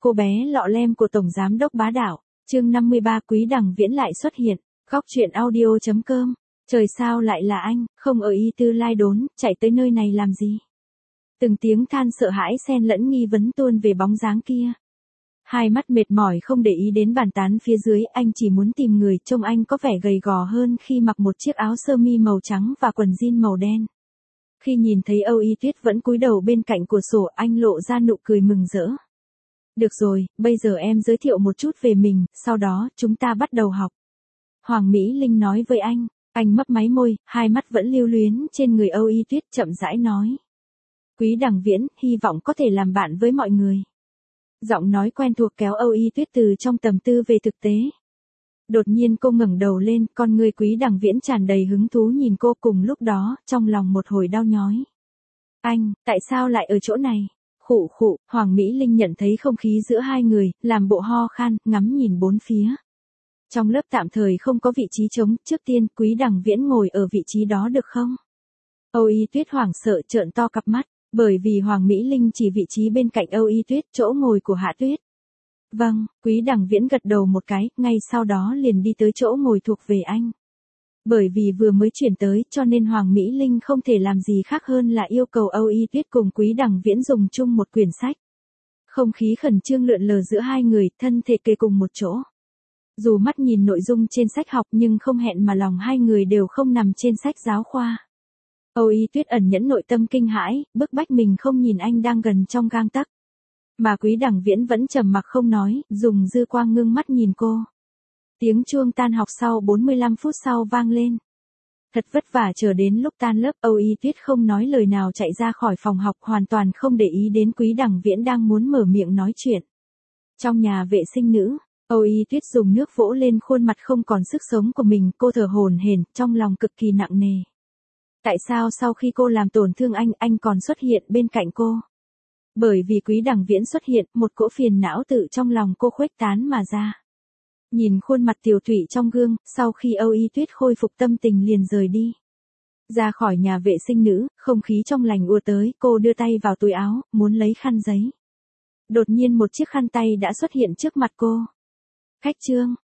cô bé lọ lem của Tổng Giám đốc bá đạo. Chương 53 Quý Đằng Viễn lại xuất hiện. Góc truyện audio.com. Trời sao lại là anh, không ở Y Tư Lai Đốn, chạy tới nơi này làm gì? Từng tiếng than sợ hãi xen lẫn nghi vấn tuôn về bóng dáng kia. Hai mắt mệt mỏi không để ý đến bàn tán phía dưới, anh chỉ muốn tìm người. Trông anh có vẻ gầy gò hơn khi mặc một chiếc áo sơ mi màu trắng và quần jean màu đen. Khi nhìn thấy Âu Y Tuyết vẫn cúi đầu bên cạnh cửa sổ, anh lộ ra nụ cười mừng rỡ. Được rồi, bây giờ em giới thiệu một chút về mình, sau đó chúng ta bắt đầu học. Hoàng Mỹ Linh nói với anh mấp máy môi, hai mắt vẫn lưu luyến trên người Âu Y Tuyết, chậm rãi nói. Quý Đằng Viễn, hy vọng có thể làm bạn với mọi người. Giọng nói quen thuộc kéo Âu Y Tuyết từ trong tầm tư về thực tế. Đột nhiên cô ngẩng đầu lên, con người Quý Đằng Viễn tràn đầy hứng thú nhìn cô, cùng lúc đó, trong lòng một hồi đau nhói. Anh, tại sao lại ở chỗ này? Khụ khụ, Hoàng Mỹ Linh nhận thấy không khí giữa hai người, làm bộ ho khan, ngắm nhìn bốn phía. Trong lớp tạm thời không có vị trí trống, trước tiên Quý Đằng Viễn ngồi ở vị trí đó được không? Âu Y Tuyết hoảng sợ trợn to cặp mắt, bởi vì Hoàng Mỹ Linh chỉ vị trí bên cạnh Âu Y Tuyết, chỗ ngồi của Hạ Tuyết. Vâng, Quý Đằng Viễn gật đầu một cái, ngay sau đó liền đi tới chỗ ngồi thuộc về anh. Bởi vì vừa mới chuyển tới, cho nên Hoàng Mỹ Linh không thể làm gì khác hơn là yêu cầu Âu Y Tuyết cùng Quý Đằng Viễn dùng chung một quyển sách. Không khí khẩn trương lượn lờ giữa hai người, thân thể kề cùng một chỗ. Dù mắt nhìn nội dung trên sách học nhưng không hẹn mà lòng hai người đều không nằm trên sách giáo khoa. Âu Y Tuyết ẩn nhẫn nội tâm kinh hãi, bức bách mình không nhìn anh đang gần trong gang tấc. Mà Quý Đằng Viễn vẫn trầm mặc không nói, dùng dư quang ngưng mắt nhìn cô. Tiếng chuông tan học sau 45 phút sau vang lên. Thật vất vả chờ đến lúc tan lớp, Âu Y Tuyết không nói lời nào chạy ra khỏi phòng học, hoàn toàn không để ý đến Quý Đằng Viễn đang muốn mở miệng nói chuyện. Trong nhà vệ sinh nữ, Âu Y Tuyết dùng nước vỗ lên khuôn mặt không còn sức sống của mình, cô thở hổn hển, trong lòng cực kỳ nặng nề. Tại sao sau khi cô làm tổn thương anh còn xuất hiện bên cạnh cô? Bởi vì Quý Đằng Viễn xuất hiện, một cỗ phiền não tự trong lòng cô khuếch tán mà ra. Nhìn khuôn mặt tiều tụy trong gương, sau khi Âu Y Tuyết khôi phục tâm tình liền rời đi. Ra khỏi nhà vệ sinh nữ, không khí trong lành ùa tới, cô đưa tay vào túi áo, muốn lấy khăn giấy. Đột nhiên một chiếc khăn tay đã xuất hiện trước mặt cô. Khách Trương,